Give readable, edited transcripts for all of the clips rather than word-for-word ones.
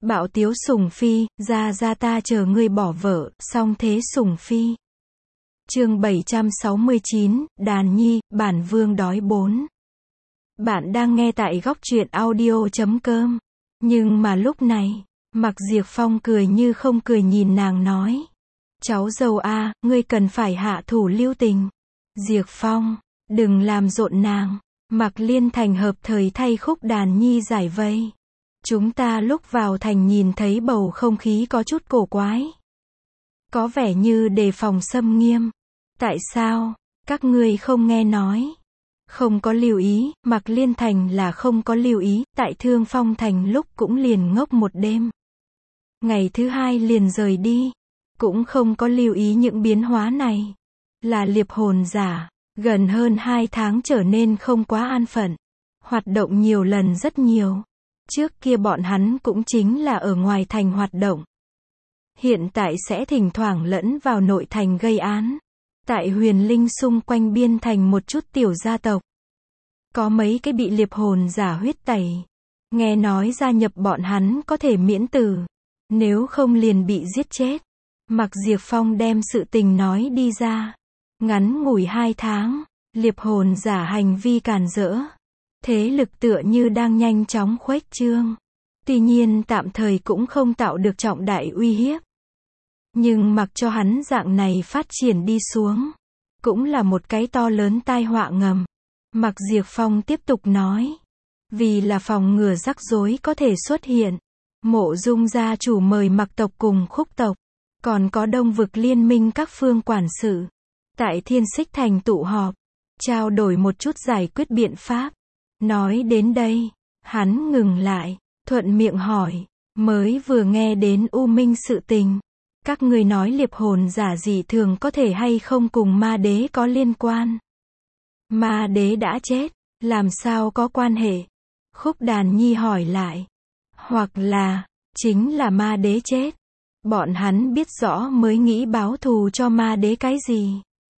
Bạo tiếu Sùng Phi, ra ta chờ ngươi bỏ vợ, song thế Sùng Phi. Chương 769, Đàn Nhi, bản vương đói 4. Bạn đang nghe tại góc truyện audio.com. Nhưng mà lúc này, Mạc Diệp Phong cười như không cười nhìn nàng nói. Cháu dâu a, ngươi cần phải hạ thủ lưu tình. Diệp Phong, đừng làm rộn nàng. Mạc Liên Thành hợp thời thay Khúc Đàn Nhi giải vây. Chúng ta lúc vào thành nhìn thấy bầu không khí có chút cổ quái. Có vẻ như đề phòng xâm nghiêm. Tại sao, các ngươi không nghe nói? Không có lưu ý, Mạc Liên Thành là không có lưu ý, tại Thương Phong Thành lúc cũng liền ngốc một đêm. Ngày thứ hai liền rời đi. Cũng không có lưu ý những biến hóa này. Là liệp hồn giả, gần hơn 2 tháng trở nên không quá an phận. Hoạt động nhiều lần rất nhiều. Trước kia bọn hắn cũng chính là ở ngoài thành hoạt động. Hiện tại sẽ thỉnh thoảng lẫn vào nội thành gây án. Tại Huyền Linh xung quanh biên thành một chút tiểu gia tộc. Có mấy cái bị liệp hồn giả huyết tẩy. Nghe nói gia nhập bọn hắn có thể miễn tử. Nếu không liền bị giết chết. Mạc Diệp Phong đem sự tình nói đi ra. Ngắn ngủi 2 tháng, liệp hồn giả hành vi càn rỡ. Thế lực tựa như đang nhanh chóng khuếch trương. Tuy nhiên tạm thời cũng không tạo được trọng đại uy hiếp. Nhưng mặc cho hắn dạng này phát triển đi xuống, cũng là một cái to lớn tai họa ngầm. Mạc Diệp Phong tiếp tục nói. Vì là phòng ngừa rắc rối có thể xuất hiện, Mộ Dung gia chủ mời Mạc tộc cùng Khúc tộc, còn có Đông vực liên minh các phương quản sự, tại Thiên Xích Thành tụ họp, trao đổi một chút giải quyết biện pháp. Nói đến đây, hắn ngừng lại, thuận miệng hỏi, mới vừa nghe đến U Minh sự tình. Các ngươi nói liệp hồn giả dị thường có thể hay không cùng ma đế có liên quan? Ma đế đã chết, làm sao có quan hệ? Khúc Đàn Nhi hỏi lại. Hoặc là, chính là ma đế chết. Bọn hắn biết rõ mới nghĩ báo thù cho ma đế cái gì.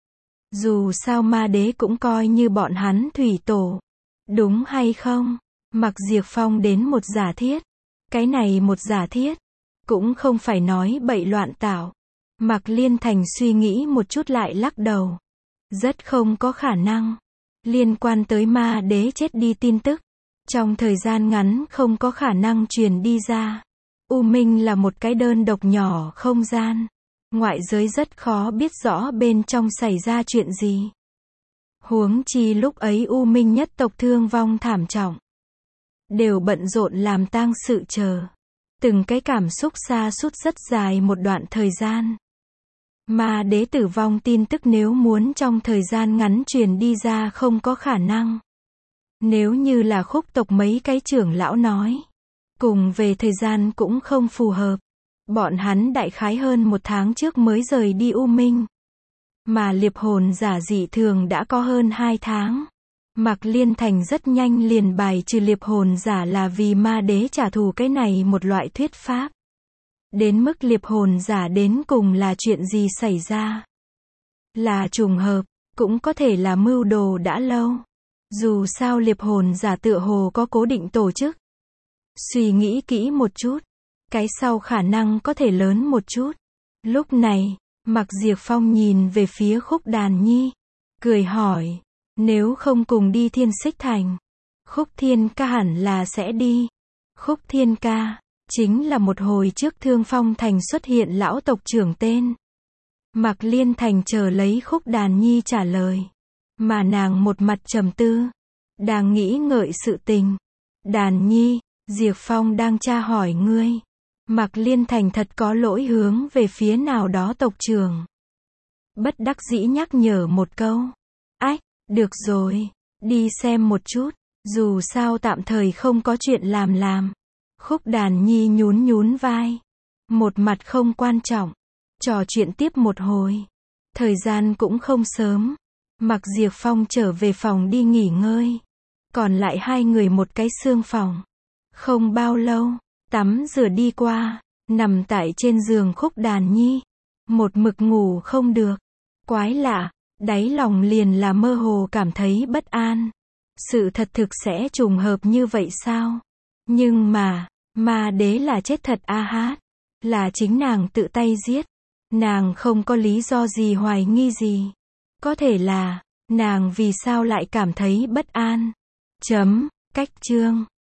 Dù sao ma đế cũng coi như bọn hắn thủy tổ. Đúng hay không? Mạc Diệp Phong đến một giả thiết. Cái này một giả thiết, cũng không phải nói bậy loạn tạo. Mạc Liên Thành suy nghĩ một chút lại lắc đầu. Rất không có khả năng. Liên quan tới ma đế chết đi tin tức. Trong thời gian ngắn không có khả năng truyền đi ra. U Minh là một cái đơn độc nhỏ không gian. Ngoại giới rất khó biết rõ bên trong xảy ra chuyện gì. Huống chi lúc ấy U Minh nhất tộc thương vong thảm trọng. Đều bận rộn làm tang sự chờ. Từng cái cảm xúc sa sút rất dài một đoạn thời gian. Ma đế tử vong tin tức nếu muốn trong thời gian ngắn truyền đi ra không có khả năng. Nếu như là Khúc tộc mấy cái trưởng lão nói. Cùng về thời gian cũng không phù hợp. Bọn hắn đại khái hơn 1 tháng trước mới rời đi U Minh. Mà liệp hồn giả dị thường đã có hơn 2 tháng. Mạc Liên Thành rất nhanh liền bài trừ liệp hồn giả là vì ma đế trả thù cái này một loại thuyết pháp. Đến mức liệp hồn giả đến cùng là chuyện gì xảy ra? Là trùng hợp, cũng có thể là mưu đồ đã lâu. Dù sao liệp hồn giả tựa hồ có cố định tổ chức. Suy nghĩ kỹ một chút, cái sau khả năng có thể lớn một chút. Lúc này, Mạc Diệp Phong nhìn về phía Khúc Đàn Nhi, cười hỏi, nếu không cùng đi Thiên Xích Thành, Khúc Thiên ca hẳn là sẽ đi. Khúc Thiên ca, chính là một hồi trước Thương Phong Thành xuất hiện lão tộc trưởng tên. Mạc Liên Thành chờ lấy Khúc Đàn Nhi trả lời. Mà nàng một mặt trầm tư, đang nghĩ ngợi sự tình. Đàn Nhi, Diệp Phong đang tra hỏi ngươi. Mạc Liên Thành thật có lỗi hướng về phía nào đó tộc trưởng. Bất đắc dĩ nhắc nhở một câu. Ách, được rồi, đi xem một chút, dù sao tạm thời không có chuyện làm. Khúc Đàn Nhi nhún vai. Một mặt không quan trọng. Trò chuyện tiếp một hồi. Thời gian cũng không sớm. Mạc Diệp Phong trở về phòng đi nghỉ ngơi. Còn lại 2 người một cái xương phòng. Không bao lâu, tắm rửa đi qua, nằm tại trên giường Khúc Đàn Nhi. Một mực ngủ không được. Quái lạ, đáy lòng liền là mơ hồ cảm thấy bất an. Sự thật thực sẽ trùng hợp như vậy sao? Nhưng mà, Ma đế là chết thật a hát. Là chính nàng tự tay giết. Nàng không có lý do gì hoài nghi gì. Có thể là, nàng vì sao lại cảm thấy bất an. Chấm, cách chương.